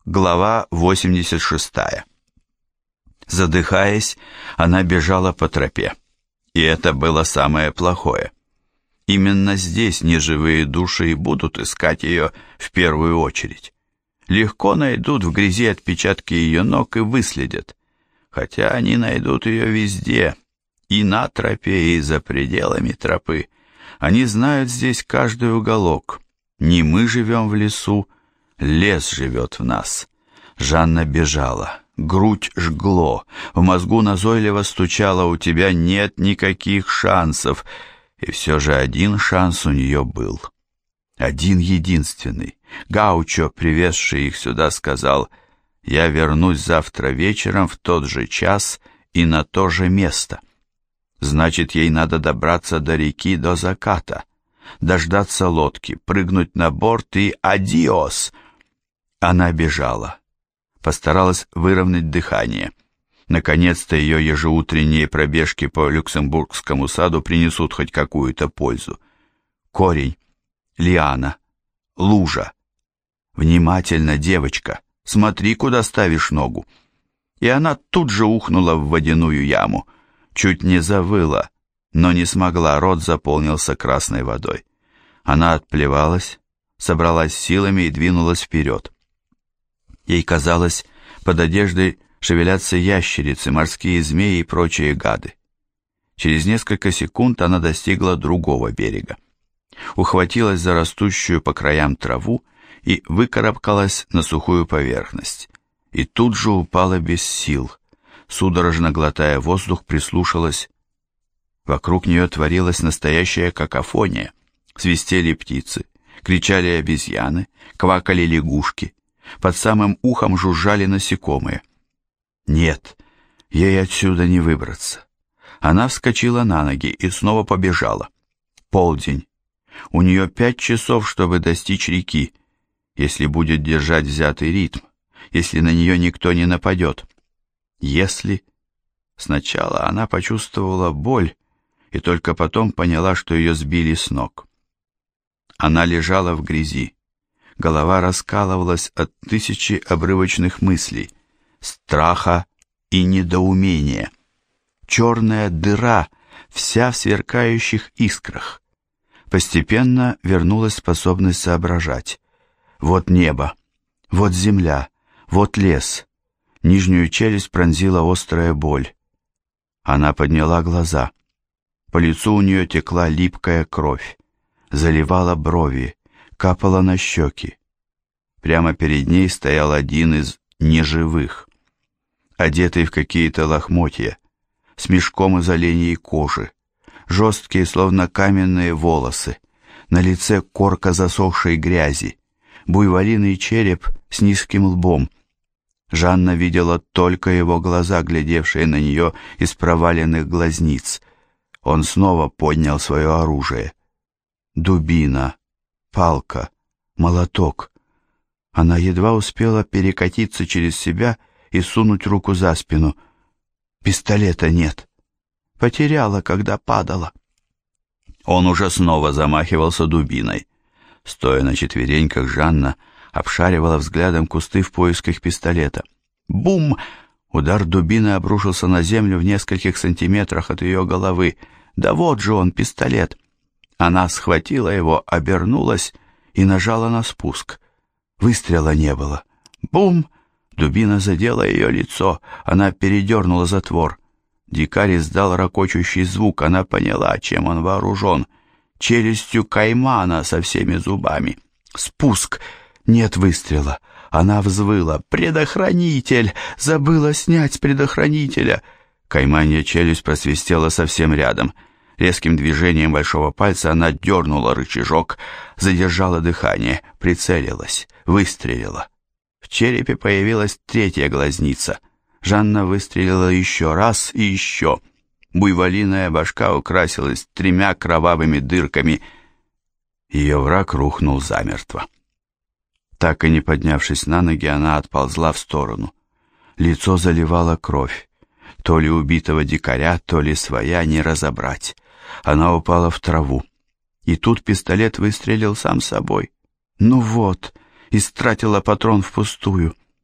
Глава 86. Задыхаясь, она бежала по тропе. И это было самое плохое. Именно здесь неживые души и будут искать ее в первую очередь. Легко найдут в грязи отпечатки ее ног и выследят. Хотя они найдут ее везде, и на тропе, и за пределами тропы. Они знают здесь каждый уголок. Не мы живем в лесу, лес живет в нас. Жанна бежала. Грудь жгло. В мозгу назойливо стучало: у тебя нет никаких шансов. И все же один шанс у нее был. Один единственный. Гаучо, привезший их сюда, сказал: «Я вернусь завтра вечером в тот же час и на то же место». Значит, ей надо добраться до реки до заката, дождаться лодки, прыгнуть на борт и адиос. Она бежала. Постаралась выровнять дыхание. Наконец-то ее ежеутренние пробежки по Люксембургскому саду принесут хоть какую-то пользу. Корень, лиана, лужа. Внимательно, девочка, смотри, куда ставишь ногу. И она тут же ухнула в водяную яму. Чуть не завыла, но не смогла, рот заполнился красной водой. Она отплевалась, собралась силами и двинулась вперед. Ей казалось, под одеждой шевелятся ящерицы, морские змеи и прочие гады. Через несколько секунд она достигла другого берега. Ухватилась за растущую по краям траву и выкарабкалась на сухую поверхность. И тут же упала без сил. Судорожно глотая воздух, прислушалась. Вокруг нее творилась настоящая какофония. Свистели птицы, кричали обезьяны, квакали лягушки. Под самым ухом жужжали насекомые. Нет, ей отсюда не выбраться. Она вскочила на ноги и снова побежала. Полдень. У нее 5 часов, чтобы достичь реки, если будет держать взятый ритм, если на нее никто не нападет. Если... Сначала она почувствовала боль и только потом поняла, что ее сбили с ног. Она лежала в грязи. Голова раскалывалась от тысячи обрывочных мыслей, страха и недоумения. Черная дыра, вся в сверкающих искрах. Постепенно вернулась способность соображать. Вот небо, вот земля, вот лес. Нижнюю челюсть пронзила острая боль. Она подняла глаза. По лицу у нее текла липкая кровь, заливала брови, капала на щеки. Прямо перед ней стоял один из неживых, одетый в какие-то лохмотья, с мешком из оленьей кожи, жесткие, словно каменные волосы, на лице корка засохшей грязи, буйволиный череп с низким лбом. Жанна видела только его глаза, глядевшие на нее из проваленных глазниц. Он снова поднял свое оружие. Дубина, палка, молоток. Она едва успела перекатиться через себя и сунуть руку за спину. Пистолета нет. Потеряла, когда падала. Он уже снова замахивался дубиной. Стоя на четвереньках, Жанна обшаривала взглядом кусты в поисках пистолета. Бум! Удар дубины обрушился на землю в нескольких сантиметрах от ее головы. Да вот же он, пистолет! Она схватила его, обернулась и нажала на спуск. Выстрела не было. Бум! Дубина задела ее лицо. Она передернула затвор. Дикарь издал ракочущий звук. Она поняла, чем он вооружен. Челюстью каймана со всеми зубами. Спуск! Нет выстрела. Она взвыла. «Предохранитель! Забыла снять с предохранителя!» Кайманья челюсть просвистела совсем рядом. Резким движением большого пальца она дернула рычажок, задержала дыхание, прицелилась, выстрелила. В черепе появилась третья глазница. Жанна выстрелила еще раз и еще. Буйволиная башка украсилась 3 кровавыми дырками. Ее враг рухнул замертво. Так и не поднявшись на ноги, она отползла в сторону. Лицо заливало кровь. То ли убитого дикаря, то ли своя, не разобрать. Она упала в траву. И тут пистолет выстрелил сам собой. Ну вот, истратила патрон впустую.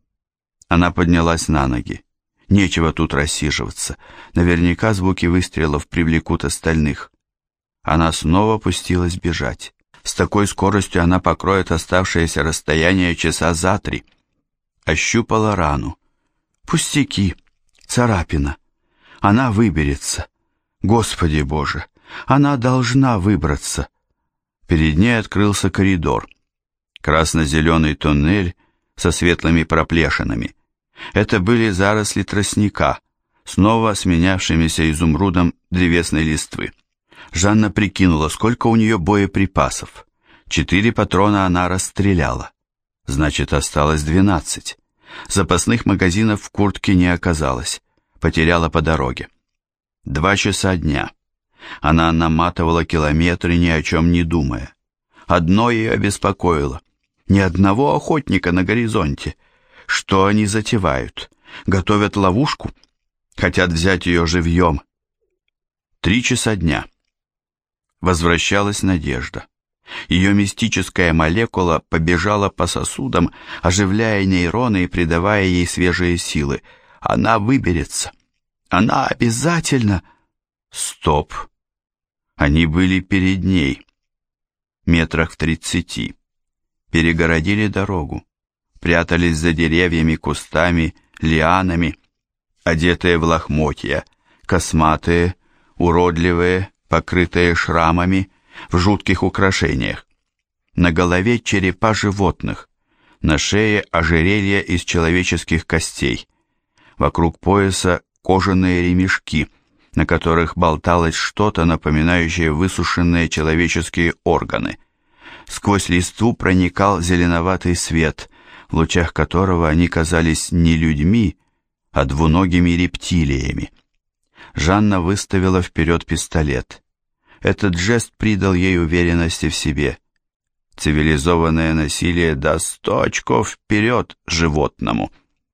Она поднялась на ноги. Нечего тут рассиживаться. Наверняка звуки выстрелов привлекут остальных. Она снова пустилась бежать. С такой скоростью она покроет оставшееся расстояние часа за 3. Ощупала рану. Пустяки, царапина. Она выберется. Господи Боже, она должна выбраться. Перед ней открылся коридор. Красно-зеленый туннель со светлыми проплешинами. Это были заросли тростника, снова сменявшимися изумрудом древесной листвы. Жанна прикинула, сколько у нее боеприпасов. 4 патрона она расстреляла. Значит, осталось 12. Запасных магазинов в куртке не оказалось. Потеряла по дороге. 2 часа дня. Она наматывала километры, ни о чем не думая. Одно ее обеспокоило. Ни одного охотника на горизонте. Что они затевают? Готовят ловушку? Хотят взять ее живьем. 3 часа дня. Возвращалась надежда. Ее мистическая молекула побежала по сосудам, оживляя нейроны и придавая ей свежие силы. Она выберется. Она обязательно... Стоп. Они были перед ней. Метрах в 30. Перегородили дорогу. Прятались за деревьями, кустами, лианами, одетые в лохмотья, косматые, уродливые, покрытые шрамами, в жутких украшениях. На голове черепа животных, на шее ожерелья из человеческих костей. Вокруг пояса кожаные ремешки, на которых болталось что-то, напоминающее высушенные человеческие органы. Сквозь листву проникал зеленоватый свет, в лучах которого они казались не людьми, а двуногими рептилиями. Жанна выставила вперед пистолет. Этот жест придал ей уверенности в себе. Цивилизованное насилие даст 100 очков вперед животному.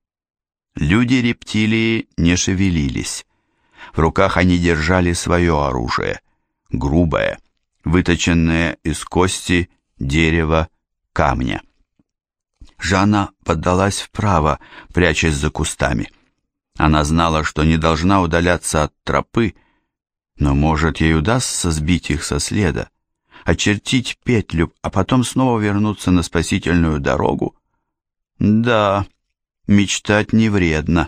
Люди-рептилии не шевелились. В руках они держали свое оружие, грубое, выточенное из кости, дерева, камня. Жанна поддалась вправо, прячась за кустами. Она знала, что не должна удаляться от тропы, но, может, ей удастся сбить их со следа, очертить петлю, а потом снова вернуться на спасительную дорогу? Да, мечтать не вредно.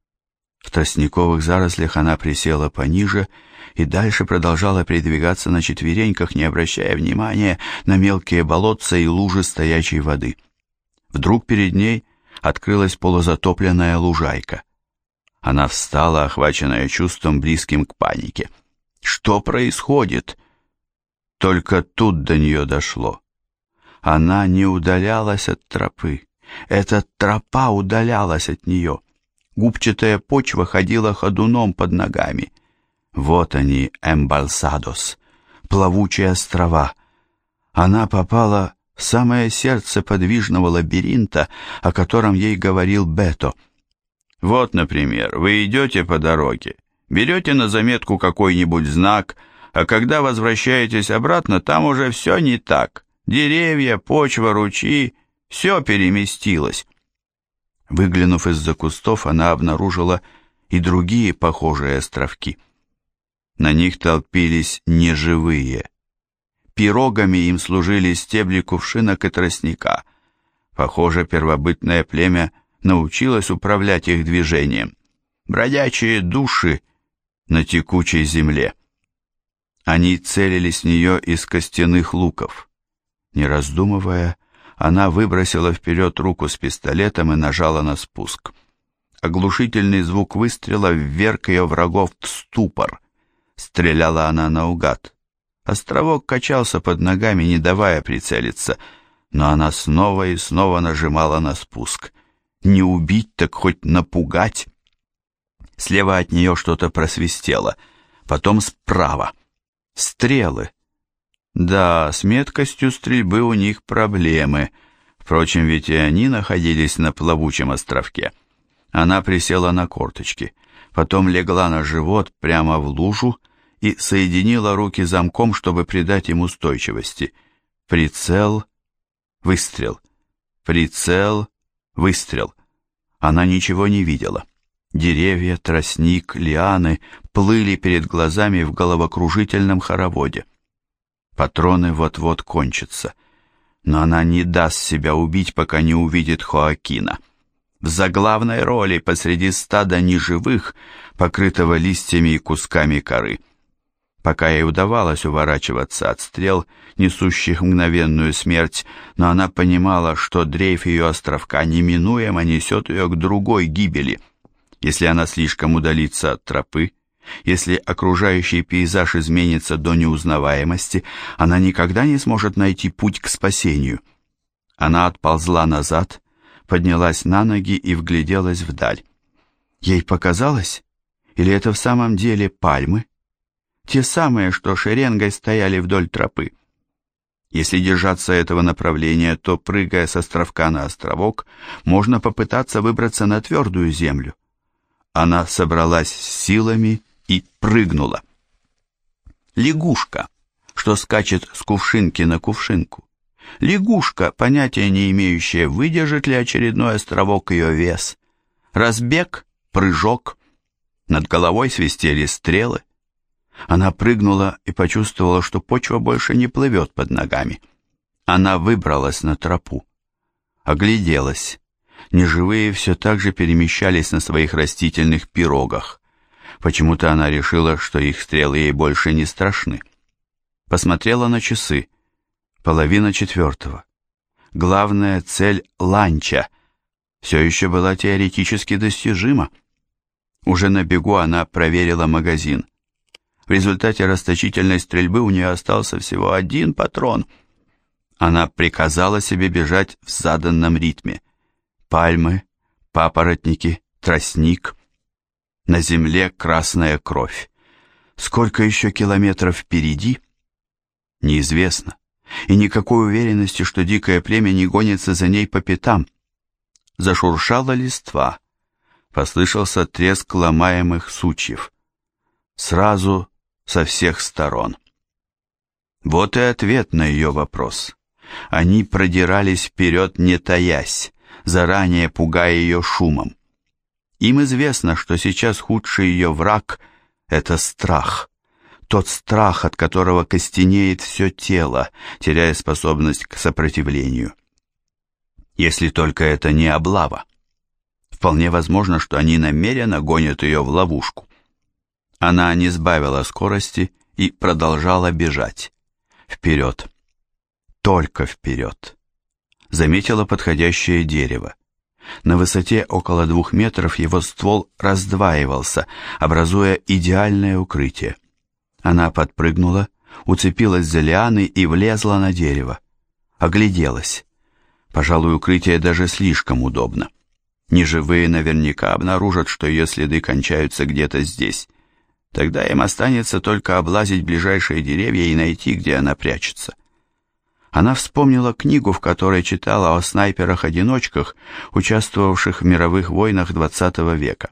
В тростниковых зарослях она присела пониже и дальше продолжала передвигаться на четвереньках, не обращая внимания на мелкие болотца и лужи стоячей воды. Вдруг перед ней открылась полузатопленная лужайка. Она встала, охваченная чувством, близким к панике. Что происходит? Только тут до нее дошло. Она не удалялась от тропы. Эта тропа удалялась от нее. Губчатая почва ходила ходуном под ногами. Вот они, Эмбальсадос, плавучие острова. Она попала в самое сердце подвижного лабиринта, о котором ей говорил Бето. Вот, например, вы идете по дороге, берете на заметку какой-нибудь знак, а когда возвращаетесь обратно, там уже все не так. Деревья, почва, ручьи, все переместилось. Выглянув из-за кустов, она обнаружила и другие похожие островки. На них толпились неживые. Пирогами им служили стебли кувшинок и тростника. Похоже, первобытное племя научилось управлять их движением. Бродячие души на текучей земле. Они целились в нее из костяных луков. Не раздумывая, она выбросила вперед руку с пистолетом и нажала на спуск. Оглушительный звук выстрела вверг ее врагов в ступор. Стреляла она наугад. Островок качался под ногами, не давая прицелиться, но она снова и снова нажимала на спуск. Не убить, так хоть напугать. Слева от нее что-то просвистело, потом справа. Стрелы. Да, с меткостью стрельбы у них проблемы. Впрочем, ведь и они находились на плавучем островке. Она присела на корточки, потом легла на живот прямо в лужу и соединила руки замком, чтобы придать им устойчивости. Прицел, выстрел. Прицел, выстрел. Она ничего не видела. Деревья, тростник, лианы плыли перед глазами в головокружительном хороводе. Патроны вот-вот кончатся. Но она не даст себя убить, пока не увидит Хоакина. В заглавной роли посреди стада неживых, покрытого листьями и кусками коры. Пока ей удавалось уворачиваться от стрел, несущих мгновенную смерть, но она понимала, что дрейф ее островка неминуемо несет ее к другой гибели. Если она слишком удалится от тропы, если окружающий пейзаж изменится до неузнаваемости, она никогда не сможет найти путь к спасению. Она отползла назад, поднялась на ноги и вгляделась вдаль. Ей показалось? Или это в самом деле пальмы? Те самые, что шеренгой стояли вдоль тропы. Если держаться этого направления, то, прыгая с островка на островок, можно попытаться выбраться на твердую землю. Она собралась с силами и прыгнула. Лягушка, что скачет с кувшинки на кувшинку. Лягушка, понятия не имеющая, выдержит ли очередной островок ее вес. Разбег, прыжок. Над головой свистели стрелы. Она прыгнула и почувствовала, что почва больше не плывет под ногами. Она выбралась на тропу. Огляделась. Неживые все так же перемещались на своих растительных пирогах. Почему-то она решила, что их стрелы ей больше не страшны. Посмотрела на часы. 3:30. Главная цель ланча все еще была теоретически достижима. Уже на бегу она проверила магазин. В результате расточительной стрельбы у нее остался всего 1 патрон. Она приказала себе бежать в заданном ритме. Пальмы, папоротники, тростник. На земле красная кровь. Сколько еще километров впереди? Неизвестно. И никакой уверенности, что дикое племя не гонится за ней по пятам. Зашуршала листва. Послышался треск ломаемых сучьев. Сразу со всех сторон. Вот и ответ на ее вопрос. Они продирались вперед, не таясь, заранее пугая ее шумом. Им известно, что сейчас худший ее враг — это страх. Тот страх, от которого костенеет все тело, теряя способность к сопротивлению. Если только это не облава. Вполне возможно, что они намеренно гонят ее в ловушку. Она не сбавила скорости и продолжала бежать. Вперед. Только вперед. Заметила подходящее дерево. На высоте около 2 метров его ствол раздваивался, образуя идеальное укрытие. Она подпрыгнула, уцепилась за лианы и влезла на дерево. Огляделась. Пожалуй, укрытие даже слишком удобно. Неживые наверняка обнаружат, что ее следы кончаются где-то здесь. Тогда им останется только облазить ближайшие деревья и найти, где она прячется. Она вспомнила книгу, в которой читала о снайперах-одиночках, участвовавших в мировых войнах XX века.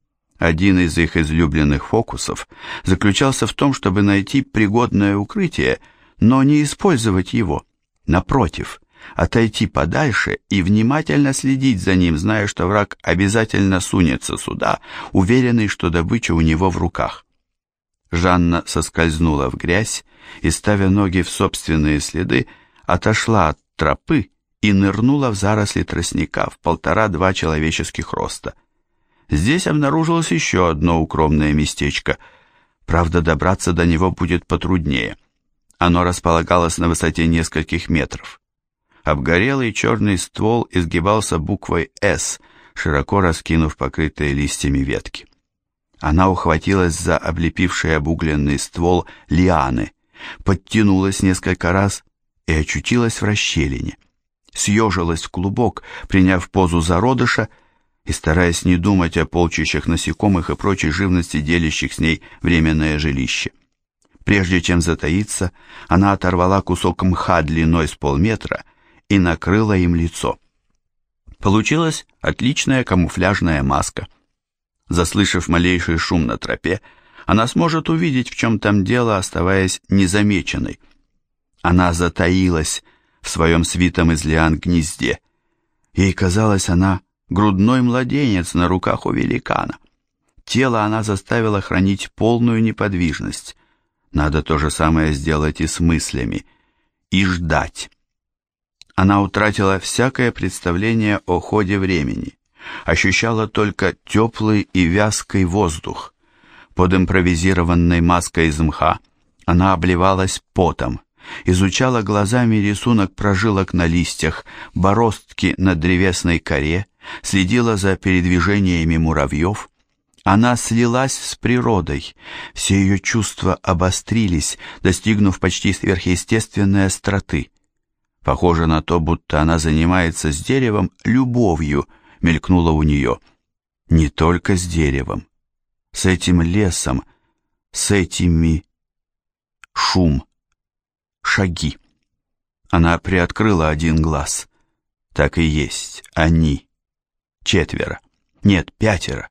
Один из их излюбленных фокусов заключался в том, чтобы найти пригодное укрытие, но не использовать его. Напротив, отойти подальше и внимательно следить за ним, зная, что враг обязательно сунется сюда, уверенный, что добыча у него в руках. Жанна соскользнула в грязь и, ставя ноги в собственные следы, отошла от тропы и нырнула в заросли тростника в 1,5-2 человеческих роста. Здесь обнаружилось еще одно укромное местечко. Правда, добраться до него будет потруднее. Оно располагалось на высоте нескольких метров. Обгорелый черный ствол изгибался буквой «С», широко раскинув покрытые листьями ветки. Она ухватилась за облепивший обугленный ствол лианы, подтянулась несколько раз и очутилась в расщелине. Съежилась в клубок, приняв позу зародыша, и стараясь не думать о полчищах насекомых и прочей живности, делящих с ней временное жилище. Прежде чем затаиться, она оторвала кусок мха длиной с полметра и накрыла им лицо. Получилась отличная камуфляжная маска. Заслышав малейший шум на тропе, она сможет увидеть, в чем там дело, оставаясь незамеченной. Она затаилась в своем свитом из лиан гнезде. Ей казалось, она грудной младенец на руках у великана. Тело она заставила хранить полную неподвижность. Надо то же самое сделать и с мыслями. И ждать. Она утратила всякое представление о ходе времени. Ощущала только теплый и вязкий воздух. Под импровизированной маской из мха она обливалась потом, изучала глазами рисунок прожилок на листьях, бороздки на древесной коре, следила за передвижениями муравьев. Она слилась с природой, все ее чувства обострились, достигнув почти сверхъестественной остроты. Похоже на то, будто она занимается с деревом любовью, мелькнуло у нее. Не только с деревом, с этим лесом, с этими... Шум, шаги. Она приоткрыла один глаз. Так и есть, они. 4. Нет, 5.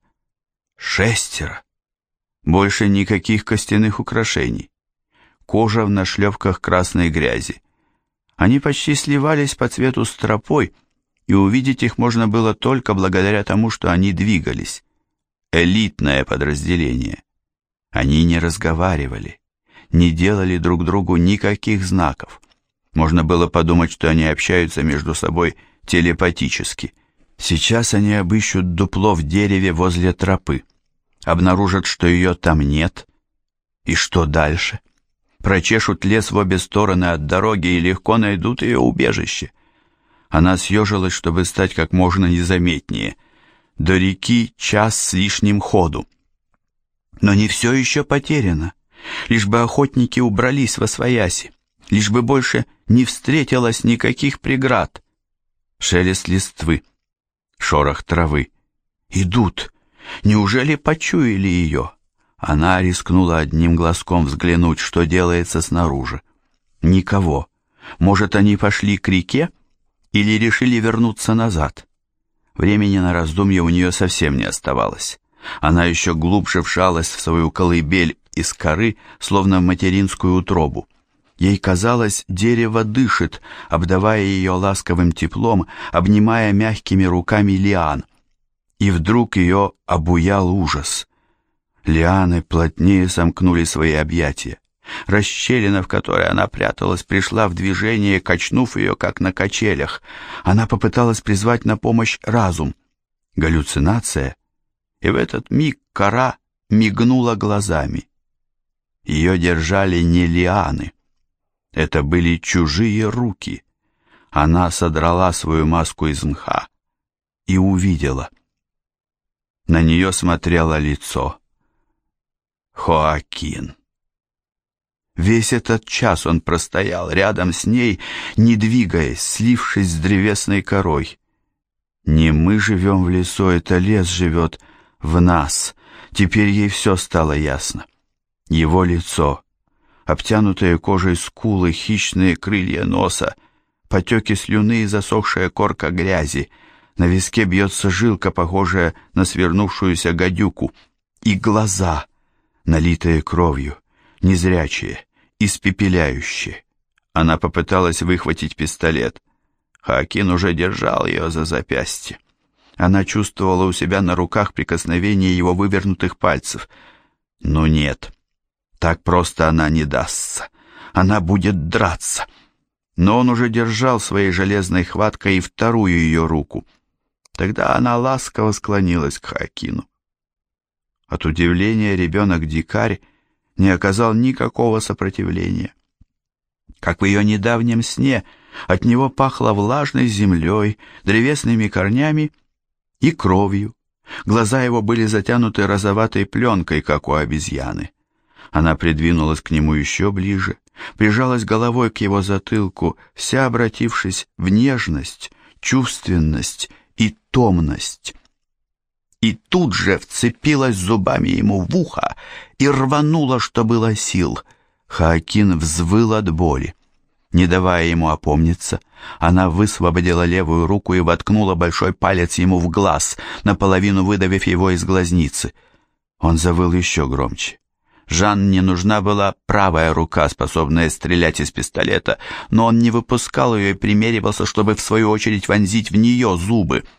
6. Больше никаких костяных украшений. Кожа в нашлепках красной грязи. Они почти сливались по цвету с тропой, и увидеть их можно было только благодаря тому, что они двигались. Элитное подразделение. Они не разговаривали, не делали друг другу никаких знаков. Можно было подумать, что они общаются между собой телепатически. Сейчас они обыщут дупло в дереве возле тропы, обнаружат, что ее там нет. И что дальше? Прочешут лес в обе стороны от дороги и легко найдут ее убежище. Она съежилась, чтобы стать как можно незаметнее. До реки час с лишним ходу. Но не все еще потеряно. Лишь бы охотники убрались восвояси, лишь бы больше не встретилось никаких преград. Шелест листвы, шорох травы. Идут. Неужели почуяли ее? Она рискнула одним глазком взглянуть, что делается снаружи. Никого. Может, они пошли к реке или решили вернуться назад? Времени на раздумье у нее совсем не оставалось. Она еще глубже вжалась в свою колыбель из коры, словно в материнскую утробу. Ей казалось, дерево дышит, обдавая ее ласковым теплом, обнимая мягкими руками лиан. И вдруг ее обуял ужас. Лианы плотнее сомкнули свои объятия. Расщелина, в которой она пряталась, пришла в движение, качнув ее, как на качелях. Она попыталась призвать на помощь разум. Галлюцинация. И в этот миг кора мигнула глазами. Ее держали не лианы. Это были чужие руки. Она содрала свою маску из мха и увидела. На нее смотрело лицо. Хоакин. Весь этот час он простоял рядом с ней, не двигаясь, слившись с древесной корой. Не мы живем в лесу, это лес живет в нас. Теперь ей все стало ясно. Его лицо, обтянутые кожей скулы, хищные крылья носа, потеки слюны и засохшая корка грязи. На виске бьется жилка, похожая на свернувшуюся гадюку. И глаза, налитые кровью, незрячие, испепеляющие. Она попыталась выхватить пистолет. Хоакин уже держал ее за запястье. Она чувствовала у себя на руках прикосновение его вывернутых пальцев. Но нет, так просто она не дастся. Она будет драться. Но он уже держал своей железной хваткой и вторую ее руку. Тогда она ласково склонилась к Хоакину. От удивления ребенок-дикарь не оказал никакого сопротивления. Как в ее недавнем сне, от него пахло влажной землей, древесными корнями и кровью. Глаза его были затянуты розоватой пленкой, как у обезьяны. Она придвинулась к нему еще ближе, прижалась головой к его затылку, вся обратившись в нежность, чувственность и томность. И тут же вцепилась зубами ему в ухо и рванула, что было сил. Хоакин взвыл от боли. Не давая ему опомниться, она высвободила левую руку и воткнула большой палец ему в глаз, наполовину выдавив его из глазницы. Он завыл еще громче. Жанне нужна была правая рука, способная стрелять из пистолета, но он не выпускал ее и примеривался, чтобы в свою очередь вонзить в нее зубы.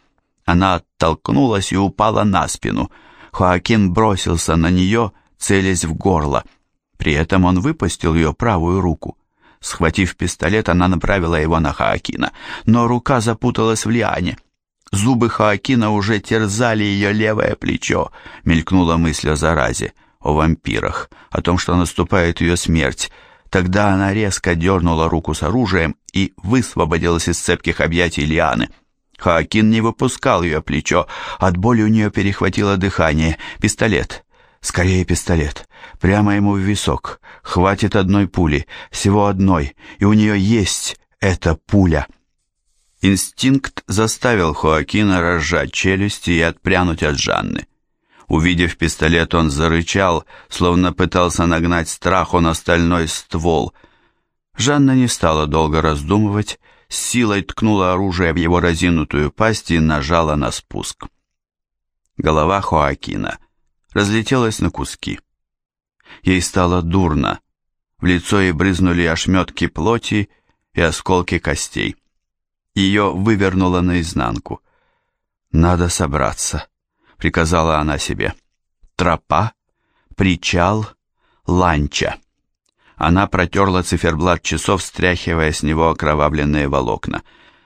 Она оттолкнулась и упала на спину. Хоакин бросился на нее, целясь в горло. При этом он выпустил ее правую руку. Схватив пистолет, она направила его на Хоакина, но рука запуталась в лиане. Зубы Хоакина уже терзали ее левое плечо. Мелькнула мысль о заразе, о вампирах, о том, что наступает ее смерть. Тогда она резко дернула руку с оружием и высвободилась из цепких объятий лианы. Хоакин не выпускал ее плечо, от боли у нее перехватило дыхание. Пистолет. Скорее пистолет. Прямо ему в висок. Хватит одной пули, всего одной, и у нее есть эта пуля. Инстинкт заставил Хоакина разжать челюсти и отпрянуть от Жанны. Увидев пистолет, он зарычал, словно пытался нагнать страху на стальной ствол. Жанна не стала долго раздумывать, с силой ткнула оружие в его разинутую пасть и нажала на спуск. Голова Хоакина разлетелась на куски. Ей стало дурно, в лицо ей брызнули ошметки плоти и осколки костей. Ее вывернуло наизнанку. «Надо собраться», — приказала она себе. «Тропа, причал, ланча». Она протерла циферблат часов, стряхивая с него окровавленные волокна.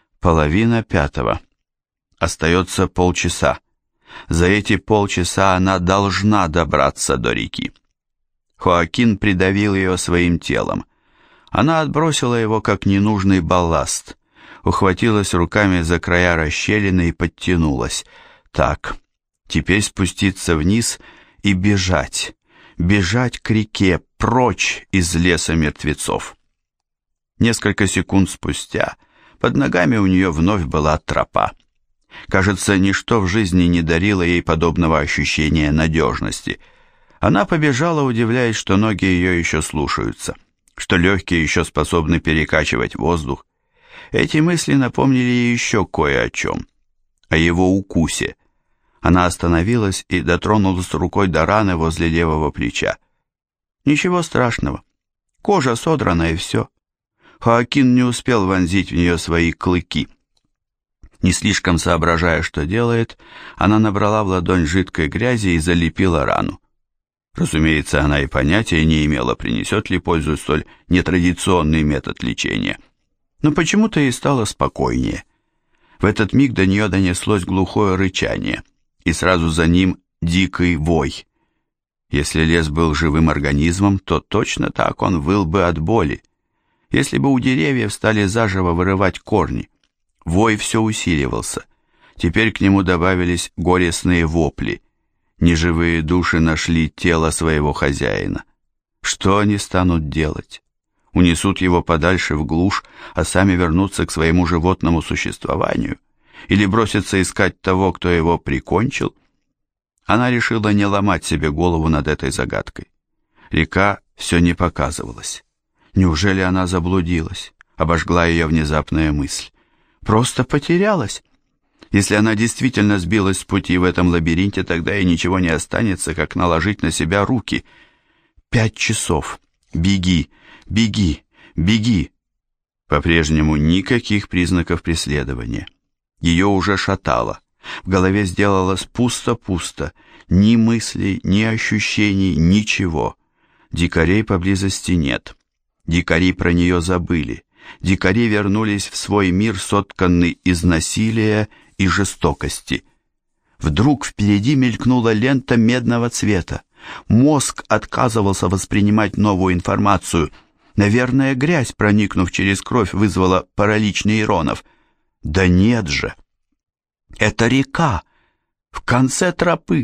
4:30. Остается полчаса. За эти полчаса она должна добраться до реки. Хоакин придавил ее своим телом. Она отбросила его, как ненужный балласт. Ухватилась руками за края расщелины и подтянулась. Так, теперь спуститься вниз и бежать. Бежать к реке, прочь из леса мертвецов. Несколько секунд спустя под ногами у нее вновь была тропа. Кажется, ничто в жизни не дарило ей подобного ощущения надежности. Она побежала, удивляясь, что ноги ее еще слушаются, что легкие еще способны перекачивать воздух. Эти мысли напомнили ей еще кое о чем. О его укусе. Она остановилась и дотронулась рукой до раны возле левого плеча. Ничего страшного. Кожа содрана и все. Хоакин не успел вонзить в нее свои клыки. Не слишком соображая, что делает, она набрала в ладонь жидкой грязи и залепила рану. Разумеется, она и понятия не имела, принесет ли пользу столь нетрадиционный метод лечения. Но почему-то ей стало спокойнее. В этот миг до нее донеслось глухое рычание, и сразу за ним дикий вой. Если лес был живым организмом, то точно так он выл бы от боли. Если бы у деревьев стали заживо вырывать корни. Вой все усиливался. Теперь к нему добавились горестные вопли. Неживые души нашли тело своего хозяина. Что они станут делать? Унесут его подальше в глушь, а сами вернутся к своему животному существованию? Или бросятся искать того, кто его прикончил? Она решила не ломать себе голову над этой загадкой. Река все не показывалась. Неужели она заблудилась? Обожгла ее внезапная мысль. Просто потерялась? Если она действительно сбилась с пути в этом лабиринте, тогда ей ничего не останется, как наложить на себя руки. 5 часов. Беги, беги, беги. По-прежнему никаких признаков преследования. Ее уже шатало. В голове сделалось пусто-пусто. Ни мыслей, ни ощущений, ничего. Дикарей поблизости нет. Дикари про нее забыли. Дикари вернулись в свой мир, сотканный из насилия и жестокости. Вдруг впереди мелькнула лента медного цвета. Мозг отказывался воспринимать новую информацию. Наверное, грязь, проникнув через кровь, вызвала паралич нейронов. Да нет же! Это река! В конце тропы!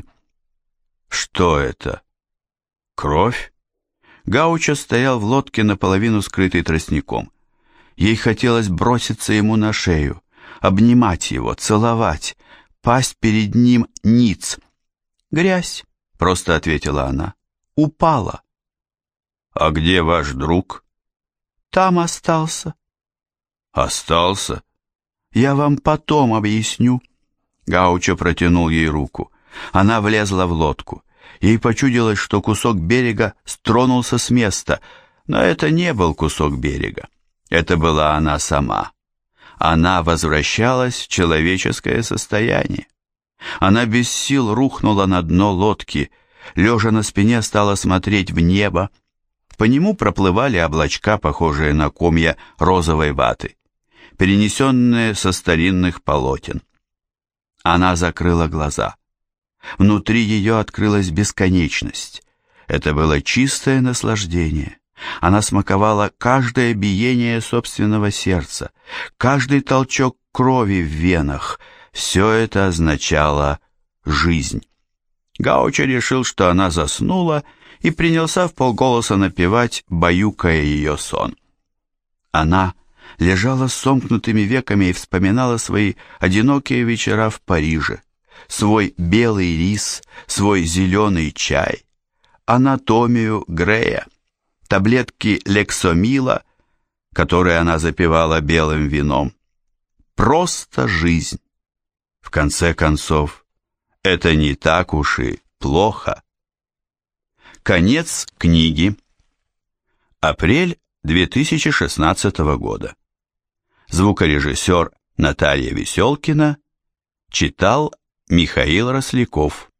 Что это? Кровь? Гаучо стоял в лодке, наполовину скрытой тростником. Ей хотелось броситься ему на шею, обнимать его, целовать, пасть перед ним ниц. «Грязь», — просто ответила она, — «упала». «А где ваш друг?» «Там остался». «Остался?» «Я вам потом объясню». Гаучо протянул ей руку. Она влезла в лодку. Ей почудилось, что кусок берега стронулся с места, но это не был кусок берега. Это была она сама. Она возвращалась в человеческое состояние. Она без сил рухнула на дно лодки, лежа на спине стала смотреть в небо. По нему проплывали облачка, похожие на комья розовой ваты, перенесенные со старинных полотен. Она закрыла глаза. Внутри ее открылась бесконечность. Это было чистое наслаждение. Она смаковала каждое биение собственного сердца, каждый толчок крови в венах. Все это означало жизнь. Гаучо решил, что она заснула, и принялся вполголоса напевать, баюкая ее сон. Она лежала с сомкнутыми веками и вспоминала свои одинокие вечера в Париже, свой белый рис, свой зеленый чай, анатомию Грея, таблетки лексомила, которые она запивала белым вином. Просто жизнь. В конце концов, это не так уж и плохо. Конец книги. Апрель 2016 года. Звукорежиссер Наталья Веселкина читал Михаил Росляков.